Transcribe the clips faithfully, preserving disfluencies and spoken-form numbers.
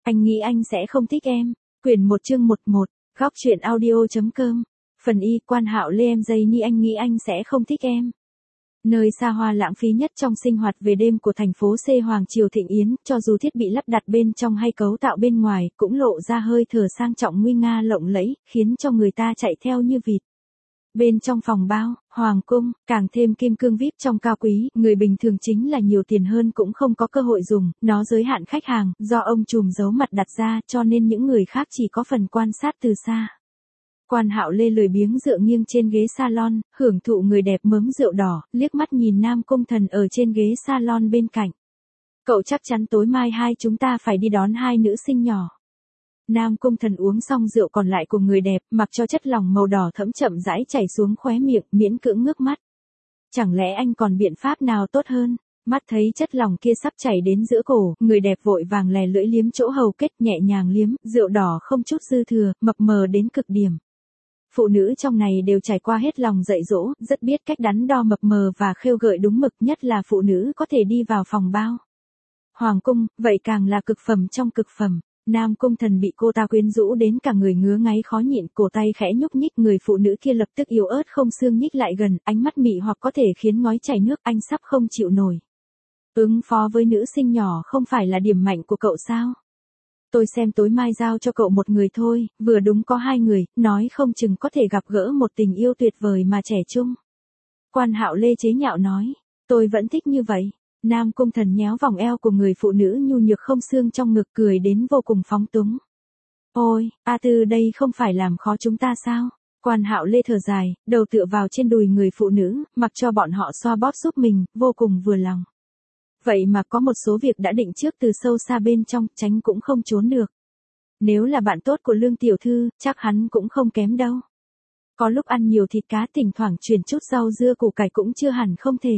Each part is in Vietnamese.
Anh nghĩ anh sẽ không thích em. Quyển một chương một một, góc truyện audio.com. Phần Y, Quan Hạo Lê em dây ni anh nghĩ anh sẽ không thích em. Nơi xa hoa lãng phí nhất trong sinh hoạt về đêm của thành phố C Hoàng Triều Thịnh Yến, cho dù thiết bị lắp đặt bên trong hay cấu tạo bên ngoài, cũng lộ ra hơi thở sang trọng nguy nga lộng lẫy, khiến cho người ta chạy theo như vịt. Bên trong phòng bao, hoàng cung, càng thêm kim cương vi ai pi trong cao quý, người bình thường chính là nhiều tiền hơn cũng không có cơ hội dùng, nó giới hạn khách hàng, do ông trùm giấu mặt đặt ra, cho nên những người khác chỉ có phần quan sát từ xa. Quan Hạo Lê lười biếng dựa nghiêng trên ghế salon, hưởng thụ người đẹp mớm rượu đỏ, liếc mắt nhìn Nam Cung Thần ở trên ghế salon bên cạnh. Cậu chắc chắn tối mai hai chúng ta phải đi đón hai nữ sinh nhỏ. Nam Cung Thần uống xong rượu còn lại của người đẹp, mặc cho chất lỏng màu đỏ thẫm chậm rãi chảy xuống khóe miệng, miễn cưỡng ngước mắt. Chẳng lẽ anh còn biện pháp nào tốt hơn? Mắt thấy chất lỏng kia sắp chảy đến giữa cổ, người đẹp vội vàng lè lưỡi liếm chỗ hầu kết, nhẹ nhàng liếm, rượu đỏ không chút dư thừa, mập mờ đến cực điểm. Phụ nữ trong này đều trải qua hết lòng dạy dỗ, rất biết cách đắn đo mập mờ và khêu gợi đúng mực, nhất là phụ nữ có thể đi vào phòng bao. Hoàng cung, vậy càng là cực phẩm trong cực phẩm. Nam Cung Thần bị cô ta quyến rũ đến cả người ngứa ngáy khó nhịn, cổ tay khẽ nhúc nhích, người phụ nữ kia lập tức yếu ớt không xương nhích lại gần, ánh mắt mị hoặc có thể khiến ngói chảy nước, anh sắp không chịu nổi. Ứng phó với nữ sinh nhỏ không phải là điểm mạnh của cậu sao? Tôi xem tối mai giao cho cậu một người thôi, vừa đúng có hai người, nói không chừng có thể gặp gỡ một tình yêu tuyệt vời mà trẻ trung. Quan Hạo Lê chế nhạo nói, tôi vẫn thích như vậy. Nam Cung Thần nhéo vòng eo của người phụ nữ nhu nhược không xương trong ngực, cười đến vô cùng phóng túng. Ôi, A Tư đây không phải làm khó chúng ta sao? Quan Hạo Lê thở dài, đầu tựa vào trên đùi người phụ nữ, mặc cho bọn họ xoa bóp giúp mình, vô cùng vừa lòng. Vậy mà có một số việc đã định trước từ sâu xa bên trong, tránh cũng không trốn được. Nếu là bạn tốt của Lương tiểu thư, chắc hắn cũng không kém đâu. Có lúc ăn nhiều thịt cá, thỉnh thoảng truyền chút rau dưa củ cải cũng chưa hẳn không thể.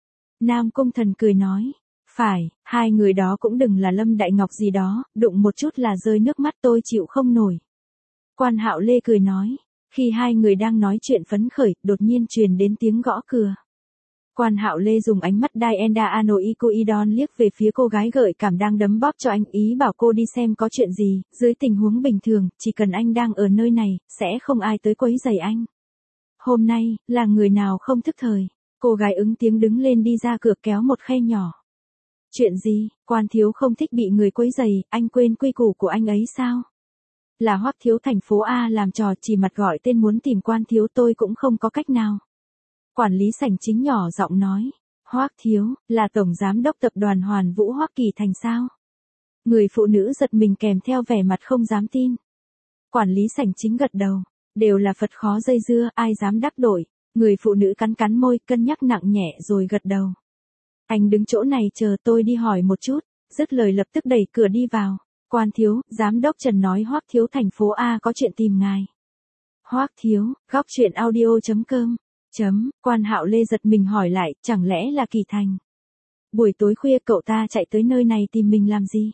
Nam Cung Thần cười nói, phải, hai người đó cũng đừng là Lâm Đại Ngọc gì đó, đụng một chút là rơi nước mắt, tôi chịu không nổi. Quan Hạo Lê cười nói, khi hai người đang nói chuyện phấn khởi, đột nhiên truyền đến tiếng gõ cửa. Quan Hạo Lê dùng ánh mắt Diana Anoikoidon liếc về phía cô gái gợi cảm đang đấm bóp cho anh, ý bảo cô đi xem có chuyện gì, dưới tình huống bình thường, chỉ cần anh đang ở nơi này, sẽ không ai tới quấy rầy anh. Hôm nay, là người nào không thức thời. Cô gái ứng tiếng đứng lên đi ra cửa kéo một khay nhỏ. Chuyện gì, Quan thiếu không thích bị người quấy rầy, anh quên quy củ của anh ấy sao? Là Hoắc thiếu thành phố A làm trò chỉ mặt gọi tên muốn tìm Quan thiếu, tôi cũng không có cách nào. Quản lý sảnh chính nhỏ giọng nói, Hoắc thiếu, là tổng giám đốc tập đoàn Hoàn Vũ Hoắc Kỳ Thành sao? Người phụ nữ giật mình kèm theo vẻ mặt không dám tin. Quản lý sảnh chính gật đầu, đều là Phật khó dây dưa, ai dám đắc tội. Người phụ nữ cắn cắn môi, cân nhắc nặng nhẹ rồi gật đầu. Anh đứng chỗ này chờ tôi đi hỏi một chút, dứt lời lập tức đẩy cửa đi vào. Quan thiếu, giám đốc Trần nói Hoắc thiếu thành phố A có chuyện tìm ngài. Hoắc thiếu, góc truyện audio.com. Chấm, Quan Hạo Lê giật mình hỏi lại, chẳng lẽ là Kỳ Thành? Buổi tối khuya cậu ta chạy tới nơi này tìm mình làm gì?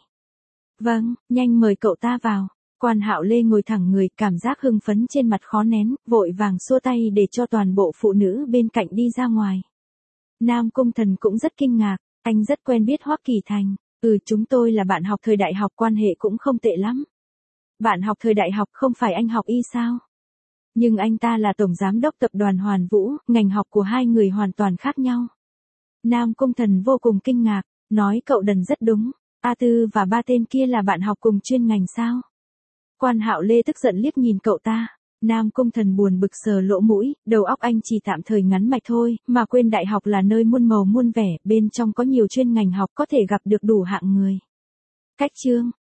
Vâng, nhanh mời cậu ta vào. Quan Hạo Lê ngồi thẳng người, cảm giác hưng phấn trên mặt khó nén, vội vàng xua tay để cho toàn bộ phụ nữ bên cạnh đi ra ngoài. Nam Cung Thần cũng rất kinh ngạc, anh rất quen biết Hoắc Kỳ Thành, ừ chúng tôi là bạn học thời đại học, quan hệ cũng không tệ lắm. Bạn học thời đại học không phải anh học y sao? Nhưng anh ta là tổng giám đốc tập đoàn Hoàn Vũ, ngành học của hai người hoàn toàn khác nhau. Nam Cung Thần vô cùng kinh ngạc, nói cậu đần rất đúng, A Tư và ba tên kia là bạn học cùng chuyên ngành sao? Quan Hạo Lê tức giận liếc nhìn cậu ta, Nam Cung Thần buồn bực sờ lỗ mũi, đầu óc anh chỉ tạm thời ngắn mạch thôi, mà quên đại học là nơi muôn màu muôn vẻ, bên trong có nhiều chuyên ngành học có thể gặp được đủ hạng người. Cách chương,